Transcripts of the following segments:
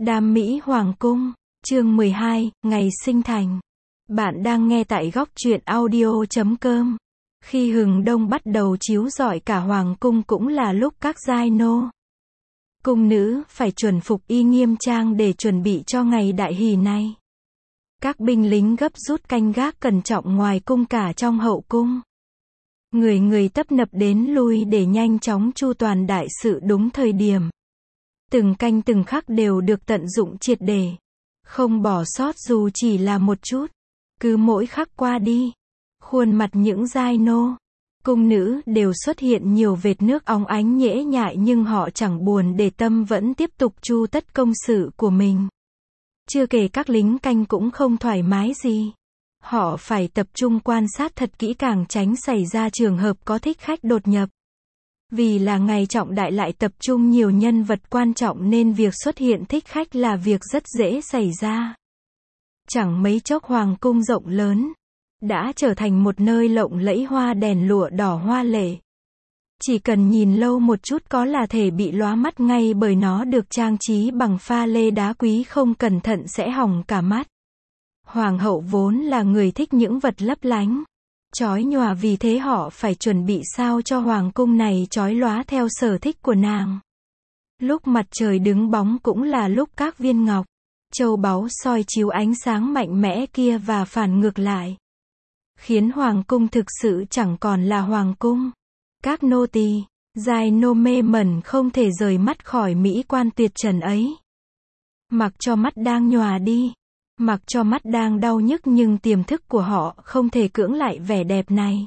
Đam mỹ Hoàng cung, chương 12, ngày sinh thành. Bạn đang nghe tại góc truyện audio.com. Khi hừng đông bắt đầu chiếu rọi cả Hoàng cung cũng là lúc các giai nô, cung nữ phải chuẩn phục y nghiêm trang để chuẩn bị cho ngày đại hỷ này. Các binh lính gấp rút canh gác cẩn trọng ngoài cung cả trong hậu cung. Người người tấp nập đến lui để nhanh chóng chu toàn đại sự đúng thời điểm. Từng canh từng khắc đều được tận dụng triệt để, không bỏ sót dù chỉ là một chút. Cứ mỗi khắc qua đi, khuôn mặt những giai nô, cung nữ đều xuất hiện nhiều vệt nước óng ánh nhễ nhại, nhưng họ chẳng buồn để tâm, vẫn tiếp tục chu tất công sự của mình. Chưa kể các lính canh cũng không thoải mái gì. Họ phải tập trung quan sát thật kỹ càng tránh xảy ra trường hợp có thích khách đột nhập. Vì là ngày trọng đại lại tập trung nhiều nhân vật quan trọng nên việc xuất hiện thích khách là việc rất dễ xảy ra. Chẳng mấy chốc Hoàng cung rộng lớn đã trở thành một nơi lộng lẫy hoa đèn lụa đỏ hoa lệ. Chỉ cần nhìn lâu một chút có là thể bị lóa mắt ngay, bởi nó được trang trí bằng pha lê đá quý, không cẩn thận sẽ hỏng cả mắt. Hoàng hậu vốn là người thích những vật lấp lánh, chói nhòa, vì thế họ phải chuẩn bị sao cho hoàng cung này chói lóa theo sở thích của nàng. Lúc mặt trời đứng bóng cũng là lúc các viên ngọc, châu báu soi chiếu ánh sáng mạnh mẽ kia và phản ngược lại, khiến hoàng cung thực sự chẳng còn là hoàng cung. Các nô tỳ, giai nô mê mẩn không thể rời mắt khỏi mỹ quan tuyệt trần ấy. Mặc cho mắt đang nhòa đi, mặc cho mắt đang đau nhức, nhưng tiềm thức của họ không thể cưỡng lại vẻ đẹp này.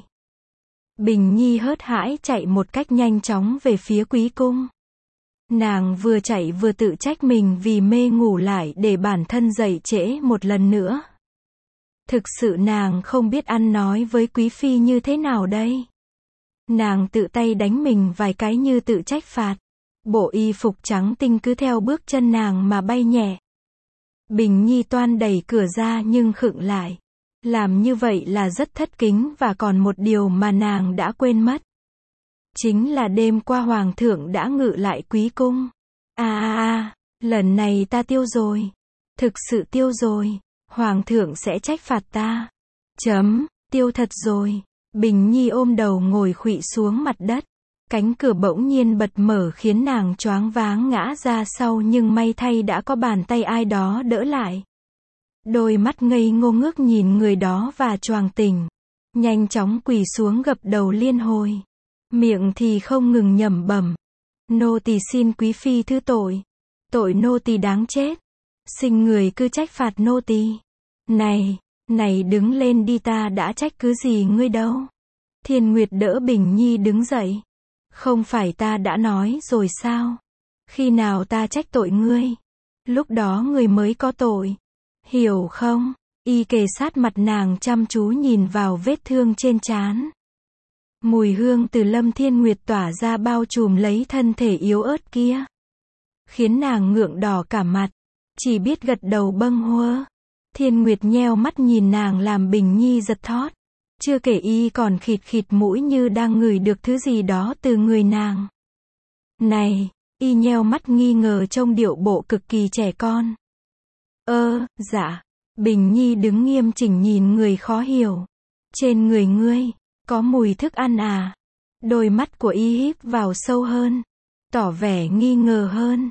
Bình Nhi hớt hãi chạy một cách nhanh chóng về phía quý cung. Nàng vừa chạy vừa tự trách mình vì mê ngủ lại để bản thân dậy trễ một lần nữa. Thực sự nàng không biết ăn nói với quý phi như thế nào đây. Nàng tự tay đánh mình vài cái như tự trách phạt. Bộ y phục trắng tinh cứ theo bước chân nàng mà bay nhẹ. Bình Nhi toan đẩy cửa ra nhưng khựng lại. Làm như vậy là rất thất kính, và còn một điều mà nàng đã quên mất. Chính là đêm qua hoàng thượng đã ngự lại quý cung. Lần này ta tiêu rồi. Thực sự tiêu rồi. Hoàng thượng sẽ trách phạt ta. Tiêu thật rồi. Bình Nhi ôm đầu ngồi khuỵu xuống mặt đất. Cánh cửa bỗng nhiên bật mở khiến nàng choáng váng ngã ra sau, nhưng may thay đã có bàn tay ai đó đỡ lại. Đôi mắt ngây ngô ngước nhìn người đó và choàng tỉnh. Nhanh chóng quỳ xuống gập đầu liên hồi. Miệng thì không ngừng nhẩm bẩm. Nô tỳ xin quý phi thứ tội. Tội nô tỳ đáng chết. Sinh người cứ trách phạt nô tỳ. Này đứng lên đi, ta đã trách cứ gì ngươi đâu. Thiên Nguyệt đỡ Bình Nhi đứng dậy. Không phải ta đã nói rồi sao? Khi nào ta trách tội ngươi, lúc đó ngươi mới có tội. Hiểu không? Y kề sát mặt nàng chăm chú nhìn vào vết thương trên trán. Mùi hương từ Lâm Thiên Nguyệt tỏa ra bao trùm lấy thân thể yếu ớt kia, khiến nàng ngượng đỏ cả mặt, chỉ biết gật đầu bâng huơ. Thiên Nguyệt nheo mắt nhìn nàng làm Bình Nhi giật thót. Chưa kể y còn khịt khịt mũi như đang ngửi được thứ gì đó từ người nàng. Này, y nheo mắt nghi ngờ trông điệu bộ cực kỳ trẻ con. Dạ. Bình Nhi đứng nghiêm chỉnh nhìn người khó hiểu. Trên người ngươi, có mùi thức ăn à? Đôi mắt của y híp vào sâu hơn, tỏ vẻ nghi ngờ hơn.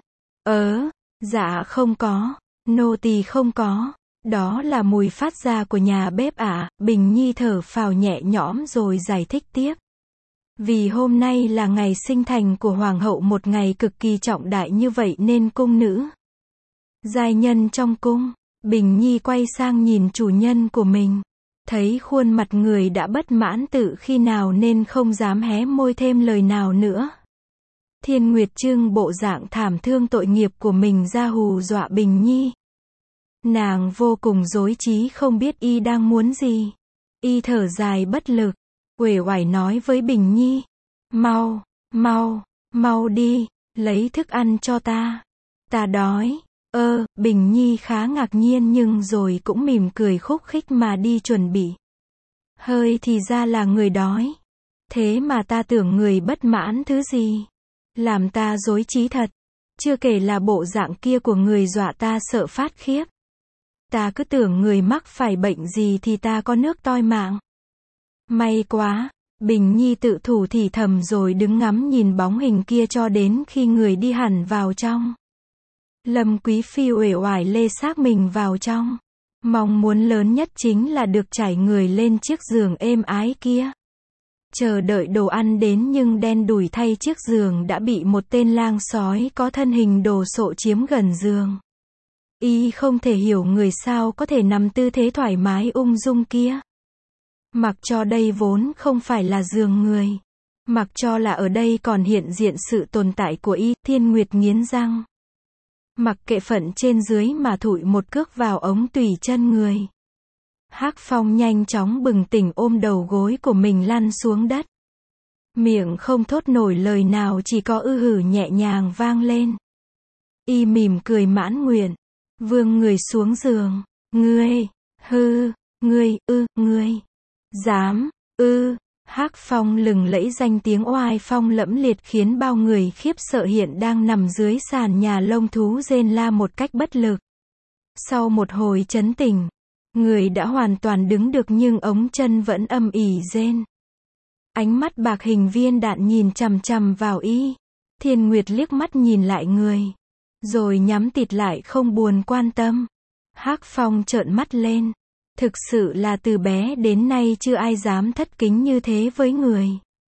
Dạ không có, nô tỳ không có. Đó là mùi phát ra của nhà bếp ạ. Bình Nhi thở phào nhẹ nhõm rồi giải thích tiếp. Vì hôm nay là ngày sinh thành của hoàng hậu, một ngày cực kỳ trọng đại như vậy nên cung nữ, giai nhân trong cung. Bình Nhi quay sang nhìn chủ nhân của mình, thấy khuôn mặt người đã bất mãn từ khi nào nên không dám hé môi thêm lời nào nữa. Thiên Nguyệt trưng bộ dạng thảm thương tội nghiệp của mình ra hù dọa Bình Nhi. Nàng vô cùng rối trí không biết y đang muốn gì. Y thở dài bất lực, uể oải nói với Bình Nhi. Mau đi, lấy thức ăn cho ta. Ta đói. Bình Nhi khá ngạc nhiên nhưng rồi cũng mỉm cười khúc khích mà đi chuẩn bị. Thì ra là người đói. Thế mà ta tưởng người bất mãn thứ gì. Làm ta rối trí thật. Chưa kể là bộ dạng kia của người dọa ta sợ phát khiếp. Ta cứ tưởng người mắc phải bệnh gì thì ta có nước toi mạng. May quá, Bình Nhi tự thủ thì thầm rồi đứng ngắm nhìn bóng hình kia cho đến khi người đi hẳn vào trong. Lâm Quý Phi uể oải lê xác mình vào trong. Mong muốn lớn nhất chính là được trải người lên chiếc giường êm ái kia. Chờ đợi đồ ăn đến nhưng đen đủi thay chiếc giường đã bị một tên lang sói có thân hình đồ sộ chiếm gần giường. Y không thể hiểu người sao có thể nằm tư thế thoải mái ung dung kia. Mặc cho đây vốn không phải là giường người. Mặc cho là ở đây còn hiện diện sự tồn tại của Y, Thiên Nguyệt nghiến răng. Mặc kệ phận trên dưới mà thụi một cước vào ống tùy chân người. Hắc Phong nhanh chóng bừng tỉnh ôm đầu gối của mình lăn xuống đất. Miệng không thốt nổi lời nào chỉ có ư hử nhẹ nhàng vang lên. Y mỉm cười mãn nguyện. Vương người xuống giường. Ngươi, ngươi, dám, Hắc Phong lừng lẫy danh tiếng oai phong lẫm liệt khiến bao người khiếp sợ hiện đang nằm dưới sàn nhà lông thú rên la một cách bất lực. Sau một hồi chấn tỉnh, người đã hoàn toàn đứng được nhưng ống chân vẫn âm ỉ rên. Ánh mắt bạc hình viên đạn nhìn chằm chằm vào Y. Thiên Nguyệt liếc mắt nhìn lại người, rồi nhắm tịt lại không buồn quan tâm. Hắc Phong trợn mắt lên. Thực sự là từ bé đến nay chưa ai dám thất kính như thế với người.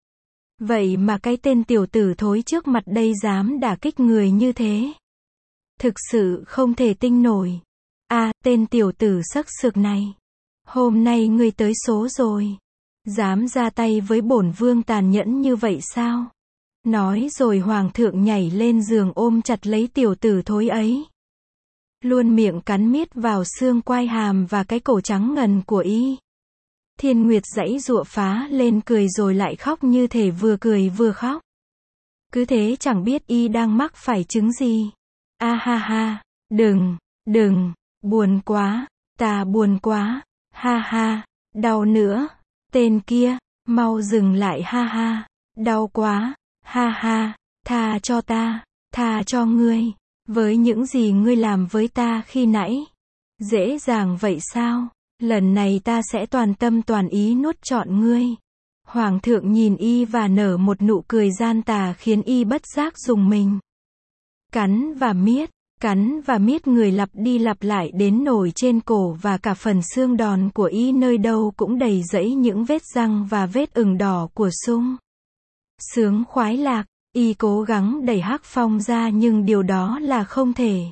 Vậy mà cái tên tiểu tử thối trước mặt đây dám đả kích người như thế. Thực sự không thể tin nổi. Tên tiểu tử sắc sược này. Hôm nay ngươi tới số rồi. Dám ra tay với bổn vương tàn nhẫn như vậy sao? Nói rồi hoàng thượng nhảy lên giường ôm chặt lấy tiểu tử thối ấy. Luôn miệng cắn miết vào xương quai hàm và cái cổ trắng ngần của Y. Thiên Nguyệt giãy giụa phá lên cười rồi lại khóc như thể vừa cười vừa khóc. Cứ thế chẳng biết Y đang mắc phải chứng gì. Ha ha, đừng, buồn quá, ta buồn quá, ha, đau nữa, tên kia, mau dừng lại ha, đau quá, ha, tha cho ta, tha cho ngươi. Với những gì ngươi làm với ta khi nãy. Dễ dàng vậy sao? Lần này ta sẽ toàn tâm toàn ý nuốt trọn ngươi. Hoàng thượng nhìn Y và nở một nụ cười gian tà khiến Y bất giác rùng mình. Cắn và miết người lặp đi lặp lại đến nổi trên cổ và cả phần xương đòn của Y nơi đâu cũng đầy rẫy những vết răng và vết ửng đỏ của sung. Sướng khoái lạc. Y cố gắng đẩy Hắc Phong ra nhưng điều đó là không thể.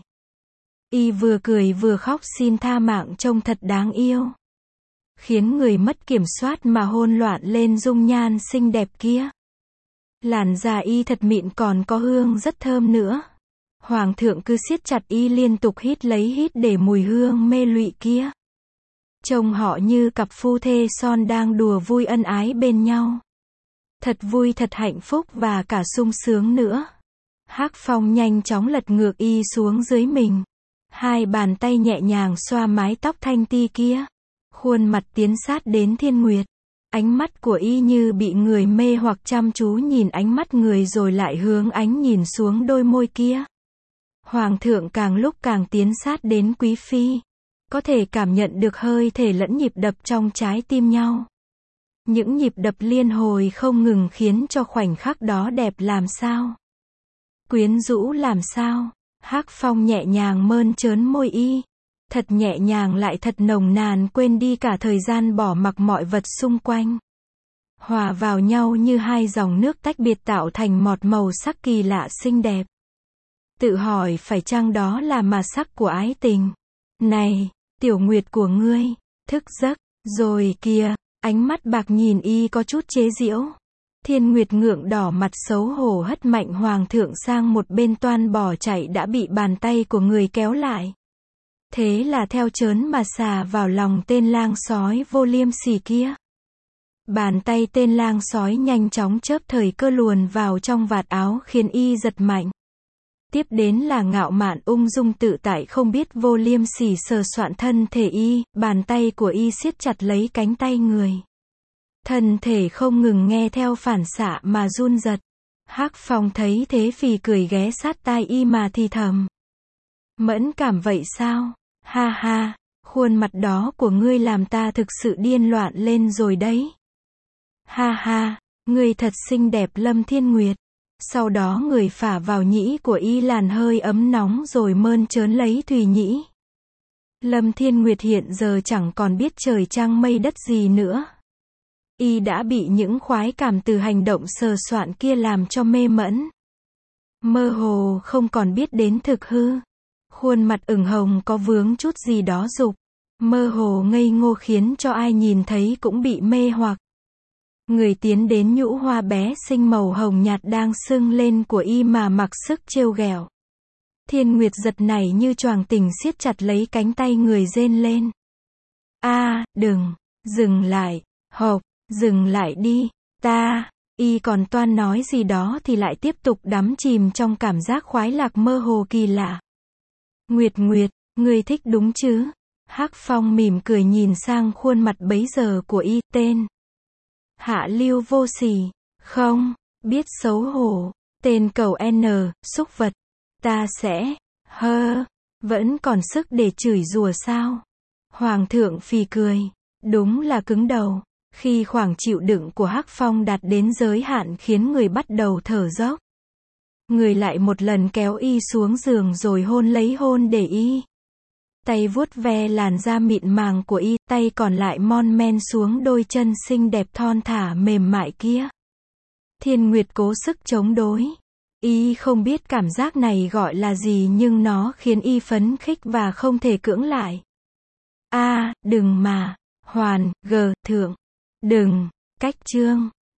Y vừa cười vừa khóc xin tha mạng trông thật đáng yêu. Khiến người mất kiểm soát mà hôn loạn lên dung nhan xinh đẹp kia. Làn da Y thật mịn còn có hương rất thơm nữa. Hoàng thượng cứ siết chặt Y liên tục hít lấy hít để mùi hương mê lụy kia. Trông họ như cặp phu thê son đang đùa vui ân ái bên nhau. Thật vui thật hạnh phúc và cả sung sướng nữa. Hắc Phong nhanh chóng lật ngược Y xuống dưới mình. Hai bàn tay nhẹ nhàng xoa mái tóc thanh ti kia. Khuôn mặt tiến sát đến Thiên Nguyệt. Ánh mắt của Y như bị người mê hoặc chăm chú nhìn ánh mắt người rồi lại hướng ánh nhìn xuống đôi môi kia. Hoàng thượng càng lúc càng tiến sát đến Quý Phi. Có thể cảm nhận được hơi thể lẫn nhịp đập trong trái tim nhau. Những nhịp đập liên hồi không ngừng khiến cho khoảnh khắc đó đẹp làm sao. Quyến rũ làm sao. Hắc Phong nhẹ nhàng mơn trớn môi Y. Thật nhẹ nhàng lại thật nồng nàn quên đi cả thời gian bỏ mặc mọi vật xung quanh. Hòa vào nhau như hai dòng nước tách biệt tạo thành một màu sắc kỳ lạ xinh đẹp. Tự hỏi phải chăng đó là mà sắc của ái tình. Này, tiểu nguyệt của ngươi, thức giấc, rồi kìa. Ánh mắt bạc nhìn Y có chút chế giễu. Thiên Nguyệt ngượng đỏ mặt xấu hổ hất mạnh hoàng thượng sang một bên toan bỏ chạy đã bị bàn tay của người kéo lại. Thế là theo chớn mà xà vào lòng tên lang sói vô liêm sỉ kia. Bàn tay tên lang sói nhanh chóng chớp thời cơ luồn vào trong vạt áo khiến Y giật mạnh. Tiếp đến là ngạo mạn ung dung tự tại không biết vô liêm sỉ sờ soạn thân thể Y, bàn tay của Y siết chặt lấy cánh tay người. Thân thể không ngừng nghe theo phản xạ mà run giật. Hắc Phong thấy thế phì cười ghé sát tai y mà thì thầm. Mẫn cảm vậy sao? Ha ha, khuôn mặt đó của ngươi làm ta thực sự điên loạn lên rồi đấy. Ha ha, ngươi thật xinh đẹp Lâm Thiên Nguyệt. Sau đó người phả vào nhĩ của y làn hơi ấm nóng rồi mơn trớn lấy Thùy Nhĩ. Lâm Thiên Nguyệt hiện giờ chẳng còn biết trời trăng mây đất gì nữa. Y đã bị những khoái cảm từ hành động sờ soạn kia làm cho mê mẫn. Mơ hồ không còn biết đến thực hư. Khuôn mặt ửng hồng có vướng chút gì đó dục. Mơ hồ ngây ngô khiến cho ai nhìn thấy cũng bị mê hoặc. Người tiến đến nhũ hoa bé xinh màu hồng nhạt đang sưng lên của y mà mặc sức trêu ghẹo. Thiên Nguyệt giật nảy như choàng tỉnh siết chặt lấy cánh tay người rên lên. Đừng, dừng lại, hộp, dừng lại đi, y còn toan nói gì đó thì lại tiếp tục đắm chìm trong cảm giác khoái lạc mơ hồ kỳ lạ. Nguyệt, ngươi thích đúng chứ? Hắc Phong mỉm cười nhìn sang khuôn mặt bấy giờ của y, tên. Hạ lưu vô sỉ, không, biết xấu hổ, tên cầu N, xúc vật. Ta sẽ, vẫn còn sức để chửi rủa sao? Hoàng thượng phì cười, đúng là cứng đầu. Khi khoảng chịu đựng của Hắc Phong đạt đến giới hạn khiến người bắt đầu thở dốc. Người lại một lần kéo y xuống giường rồi hôn để y. Tay vuốt ve làn da mịn màng của y, tay còn lại mon men xuống đôi chân xinh đẹp thon thả mềm mại kia. Thiên Nguyệt cố sức chống đối. Y không biết cảm giác này gọi là gì nhưng nó khiến y phấn khích và không thể cưỡng lại. Đừng mà, thượng, đừng, cách chương.